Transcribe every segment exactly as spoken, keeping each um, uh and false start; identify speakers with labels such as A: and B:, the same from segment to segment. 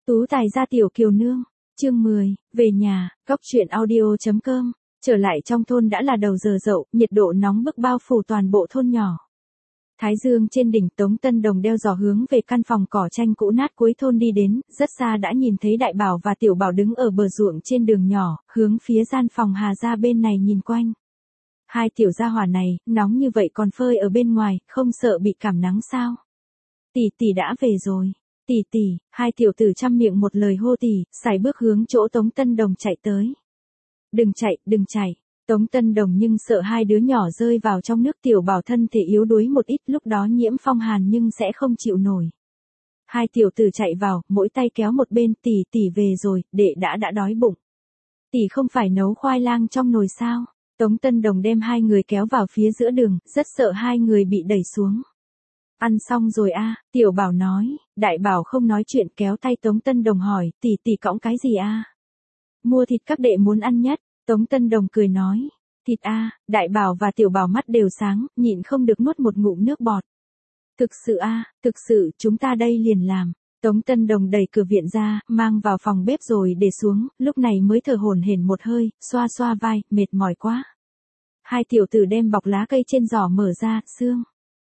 A: Tú tài gia tiểu kiều nương, chương mười, về nhà, góc truyện audio.com, trở lại trong thôn đã là đầu giờ dậu, nhiệt độ nóng bức bao phủ toàn bộ thôn nhỏ. Thái dương trên đỉnh, Tống Tân Đồng đeo giò hướng về căn phòng cỏ tranh cũ nát cuối thôn đi đến, rất xa đã nhìn thấy Đại Bảo và Tiểu Bảo đứng ở bờ ruộng trên đường nhỏ, hướng phía gian phòng Hà gia bên này nhìn quanh. Hai tiểu gia hỏa này, nóng như vậy còn phơi ở bên ngoài, không sợ bị cảm nắng sao? Tỷ tỷ đã về rồi. Tỷ tỷ, hai tiểu tử chăm miệng một lời hô tỷ, sải bước hướng chỗ Tống Tân Đồng chạy tới. Đừng chạy, đừng chạy. Tống Tân Đồng nhưng sợ hai đứa nhỏ rơi vào trong nước. Tiểu Bảo thân thể yếu đuối một ít, lúc đó nhiễm phong hàn nhưng sẽ không chịu nổi. Hai tiểu tử chạy vào, mỗi tay kéo một bên, tỷ tỷ về rồi, đệ đã đã đói bụng. Tỷ không phải nấu khoai lang trong nồi sao? Tống Tân Đồng đem hai người kéo vào phía giữa đường, rất sợ hai người bị đẩy xuống. Ăn xong rồi a, à, Tiểu Bảo nói. Đại Bảo không nói chuyện, kéo tay Tống Tân Đồng hỏi, tỷ tỷ cõng cái gì a? À? Mua thịt các đệ muốn ăn nhất. Tống Tân Đồng cười nói, thịt a, à, Đại Bảo và Tiểu Bảo mắt đều sáng, nhịn không được nuốt một ngụm nước bọt. Thực sự a, à, thực sự, chúng ta đây liền làm. Tống Tân Đồng đẩy cửa viện ra, mang vào phòng bếp rồi để xuống, lúc này mới thở hổn hển một hơi, xoa xoa vai, mệt mỏi quá. Hai tiểu tử đem bọc lá cây trên giỏ mở ra, xương.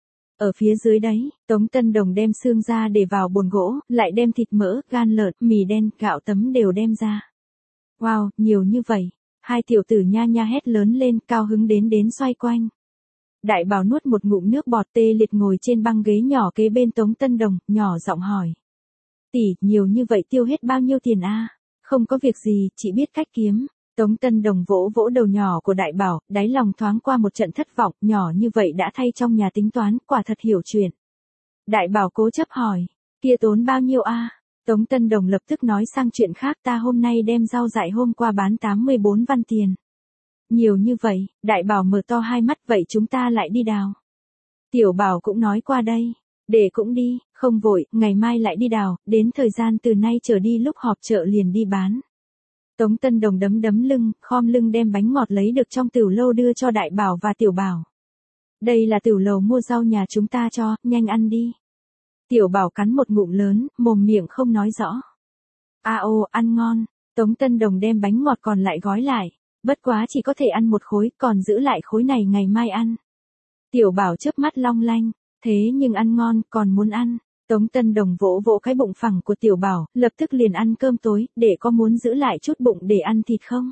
A: Ở phía dưới đấy, Tống Tân Đồng đem xương ra để vào bồn gỗ, lại đem thịt mỡ, gan lợn, mì đen, gạo tấm đều đem ra. Wow, nhiều như vậy. Hai tiểu tử nha nha hét lớn lên, cao hứng đến đến xoay quanh. Đại Bảo nuốt một ngụm nước bọt, tê liệt ngồi trên băng ghế nhỏ kế bên Tống Tân Đồng, nhỏ giọng hỏi. Tỷ, nhiều như vậy tiêu hết bao nhiêu tiền a? À? Không có việc gì, chỉ biết cách kiếm. Tống Tân Đồng vỗ vỗ đầu nhỏ của Đại Bảo, đáy lòng thoáng qua một trận thất vọng, nhỏ như vậy đã thay trong nhà tính toán, quả thật hiểu chuyện. Đại Bảo cố chấp hỏi, kia tốn bao nhiêu a? À? Tống Tân Đồng lập tức nói sang chuyện khác, ta hôm nay đem rau dại hôm qua bán tám mươi bốn văn tiền. Nhiều như vậy, Đại Bảo mở to hai mắt, vậy chúng ta lại đi đào. Tiểu Bảo cũng nói qua đây, để cũng đi, không vội, ngày mai lại đi đào, đến thời gian từ nay trở đi lúc họp chợ liền đi bán. Tống Tân Đồng đấm đấm lưng, khom lưng đem bánh ngọt lấy được trong tửu lâu đưa cho Đại Bảo và Tiểu Bảo. Đây là tửu lầu mua rau nhà chúng ta cho, nhanh ăn đi. Tiểu Bảo cắn một ngụm lớn, mồm miệng không nói rõ. A ô, ăn ngon. Tống Tân Đồng đem bánh ngọt còn lại gói lại. Bất quá chỉ có thể ăn một khối, còn giữ lại khối này ngày mai ăn. Tiểu Bảo chớp mắt long lanh, thế nhưng ăn ngon, còn muốn ăn. Tống Tân Đồng vỗ vỗ cái bụng phẳng của Tiểu Bảo, lập tức liền ăn cơm tối, để có muốn giữ lại chút bụng để ăn thịt không?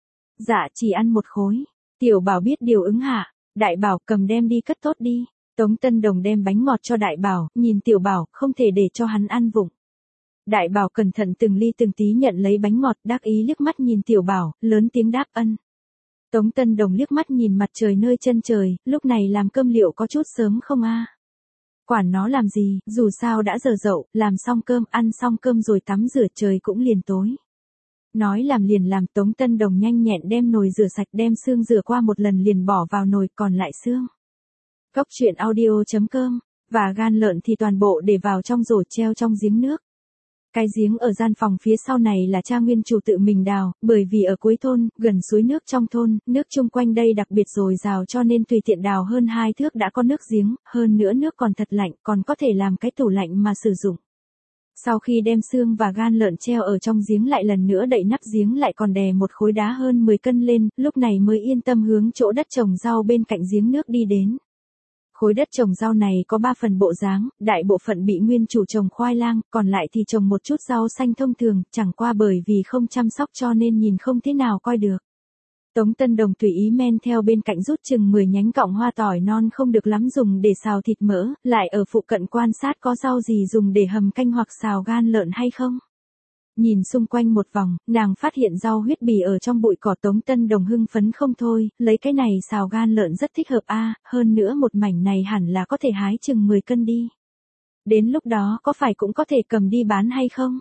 A: Dạ chỉ ăn một khối. Tiểu Bảo biết điều ứng hạ. Đại Bảo cầm đem đi cất tốt đi. Tống Tân Đồng đem bánh ngọt cho Đại Bảo, nhìn Tiểu Bảo, không thể để cho hắn ăn vụng. Đại Bảo cẩn thận từng ly từng tí nhận lấy bánh ngọt, đắc ý liếc mắt nhìn Tiểu Bảo, lớn tiếng đáp ân. Tống Tân Đồng liếc mắt nhìn mặt trời nơi chân trời, lúc này làm cơm liệu có chút sớm không a? À? Quản nó làm gì, dù sao đã giờ dậu, làm xong cơm, ăn xong cơm rồi tắm rửa trời cũng liền tối. Nói làm liền làm, Tống Tân Đồng nhanh nhẹn đem nồi rửa sạch, đem xương rửa qua một lần liền bỏ vào nồi, còn lại xương. Góc truyện audio.com, và gan lợn thì toàn bộ để vào trong rổ treo trong giếng nước. Cái giếng ở gian phòng phía sau này là cha nguyên chủ tự mình đào, bởi vì ở cuối thôn, gần suối nước trong thôn, nước chung quanh đây đặc biệt dồi dào cho nên tùy tiện đào hơn hai thước đã có nước giếng, hơn nữa nước còn thật lạnh, còn có thể làm cái tủ lạnh mà sử dụng. Sau khi đem xương và gan lợn treo ở trong giếng lại lần nữa đậy nắp giếng lại còn đè một khối đá hơn mười cân lên, lúc này mới yên tâm hướng chỗ đất trồng rau bên cạnh giếng nước đi đến. Khối đất trồng rau này có ba phần bộ dáng, đại bộ phận bị nguyên chủ trồng khoai lang, còn lại thì trồng một chút rau xanh thông thường, chẳng qua bởi vì không chăm sóc cho nên nhìn không thế nào coi được. Tống Tân Đồng tùy ý men theo bên cạnh rút chừng mười nhánh cọng hoa tỏi non không được lắm dùng để xào thịt mỡ, lại ở phụ cận quan sát có rau gì dùng để hầm canh hoặc xào gan lợn hay không. Nhìn xung quanh một vòng, nàng phát hiện rau huyết bì ở trong bụi cỏ. Tống Tân Đồng hưng phấn không thôi, lấy cái này xào gan lợn rất thích hợp a, à, hơn nữa một mảnh này hẳn là có thể hái chừng mười cân đi. Đến lúc đó có phải cũng có thể cầm đi bán hay không?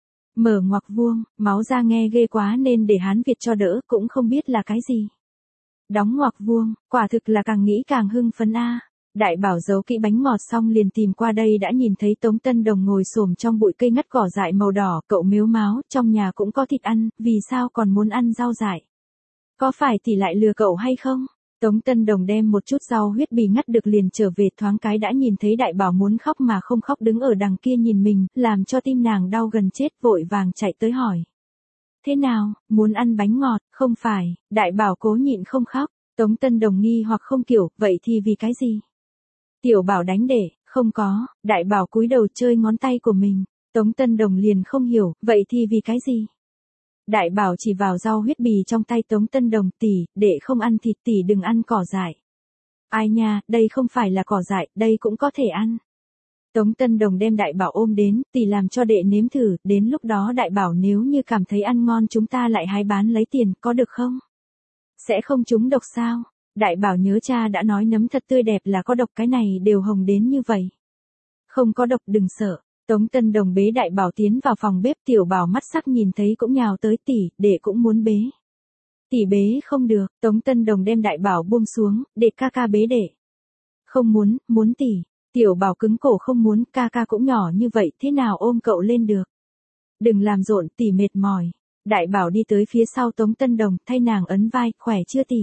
A: Mở ngoặc vuông, máu ra nghe ghê quá nên để Hán Việt cho đỡ, cũng không biết là cái gì. Đóng ngoặc vuông, quả thực là càng nghĩ càng hưng phấn a. À. Đại Bảo giấu kỹ bánh ngọt xong liền tìm qua đây đã nhìn thấy Tống Tân Đồng ngồi xổm trong bụi cây ngắt cỏ dại màu đỏ, cậu mếu máo, trong nhà cũng có thịt ăn, vì sao còn muốn ăn rau dại? Có phải tỷ lại lừa cậu hay không? Tống Tân Đồng đem một chút rau huyết bì ngắt được liền trở về, thoáng cái đã nhìn thấy đại bảo muốn khóc mà không khóc đứng ở đằng kia nhìn mình, làm cho tim nàng đau gần chết, vội vàng chạy tới hỏi. Thế nào, muốn ăn bánh ngọt, không phải, đại bảo cố nhịn không khóc, Tống Tân Đồng nghi hoặc không kiểu, vậy thì vì cái gì? Tiểu bảo đánh để, không có, đại bảo cúi đầu chơi ngón tay của mình, Tống Tân Đồng liền không hiểu, vậy thì vì cái gì? Đại bảo chỉ vào rau huyết bì trong tay Tống Tân Đồng, tỷ, để không ăn thịt tỷ đừng ăn cỏ dại. Ai nha, đây không phải là cỏ dại, đây cũng có thể ăn. Tống Tân Đồng đem đại bảo ôm đến, tỷ làm cho đệ nếm thử, đến lúc đó đại bảo nếu như cảm thấy ăn ngon chúng ta lại hái bán lấy tiền, có được không? Sẽ không trúng độc sao? Đại bảo nhớ cha đã nói nấm thật tươi đẹp là có độc, cái này đều hồng đến như vậy. Không có độc đừng sợ. Tống Tân Đồng bế đại bảo tiến vào phòng bếp, tiểu bảo mắt sắc nhìn thấy cũng nhào tới, tỷ, đệ cũng muốn bế. Tỷ bế không được, Tống Tân Đồng đem đại bảo buông xuống, để ca ca bế đệ. Không muốn, muốn tỷ. Tiểu bảo cứng cổ không muốn, ca ca cũng nhỏ như vậy, thế nào ôm cậu lên được. Đừng làm rộn, tỷ mệt mỏi. Đại bảo đi tới phía sau Tống Tân Đồng, thay nàng ấn vai, khỏe chưa tỷ.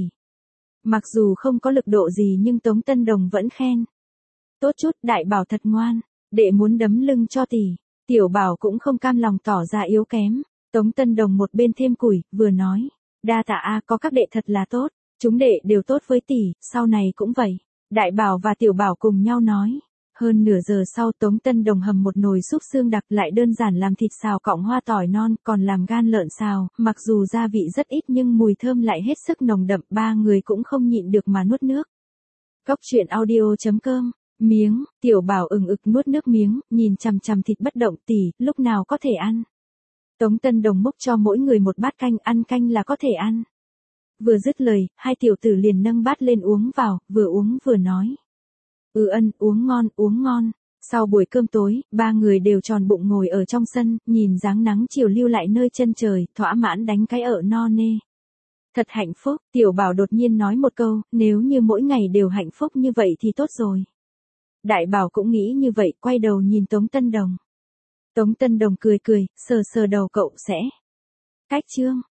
A: Mặc dù không có lực độ gì nhưng Tống Tân Đồng vẫn khen. Tốt chút, đại bảo thật ngoan, đệ muốn đấm lưng cho tỷ. Tiểu bảo cũng không cam lòng tỏ ra yếu kém. Tống Tân Đồng một bên thêm củi, vừa nói. Đa tạ a, có các đệ thật là tốt, chúng đệ đều tốt với tỷ, sau này cũng vậy. Đại bảo và tiểu bảo cùng nhau nói. Hơn nửa giờ sau Tống Tân Đồng hầm một nồi súp xương đặc, lại đơn giản làm thịt xào cọng hoa tỏi non, còn làm gan lợn xào, mặc dù gia vị rất ít nhưng mùi thơm lại hết sức nồng đậm, ba người cũng không nhịn được mà nuốt nước. Cốc truyện audio chấm com, miếng, tiểu bảo ừng ực nuốt nước miếng, nhìn chằm chằm thịt bất động, tỷ, lúc nào có thể ăn. Tống Tân Đồng múc cho mỗi người một bát canh, ăn canh là có thể ăn. Vừa dứt lời, hai tiểu tử liền nâng bát lên uống vào, vừa uống vừa nói. Ừ ân, uống ngon, uống ngon. Sau buổi cơm tối, ba người đều tròn bụng ngồi ở trong sân, nhìn dáng nắng chiều lưu lại nơi chân trời, thỏa mãn đánh cái ợ no nê. Thật hạnh phúc, tiểu bảo đột nhiên nói một câu, nếu như mỗi ngày đều hạnh phúc như vậy thì tốt rồi. Đại bảo cũng nghĩ như vậy, quay đầu nhìn Tống Tân Đồng. Tống Tân Đồng cười cười, sờ sờ đầu cậu sẽ. Cách chương.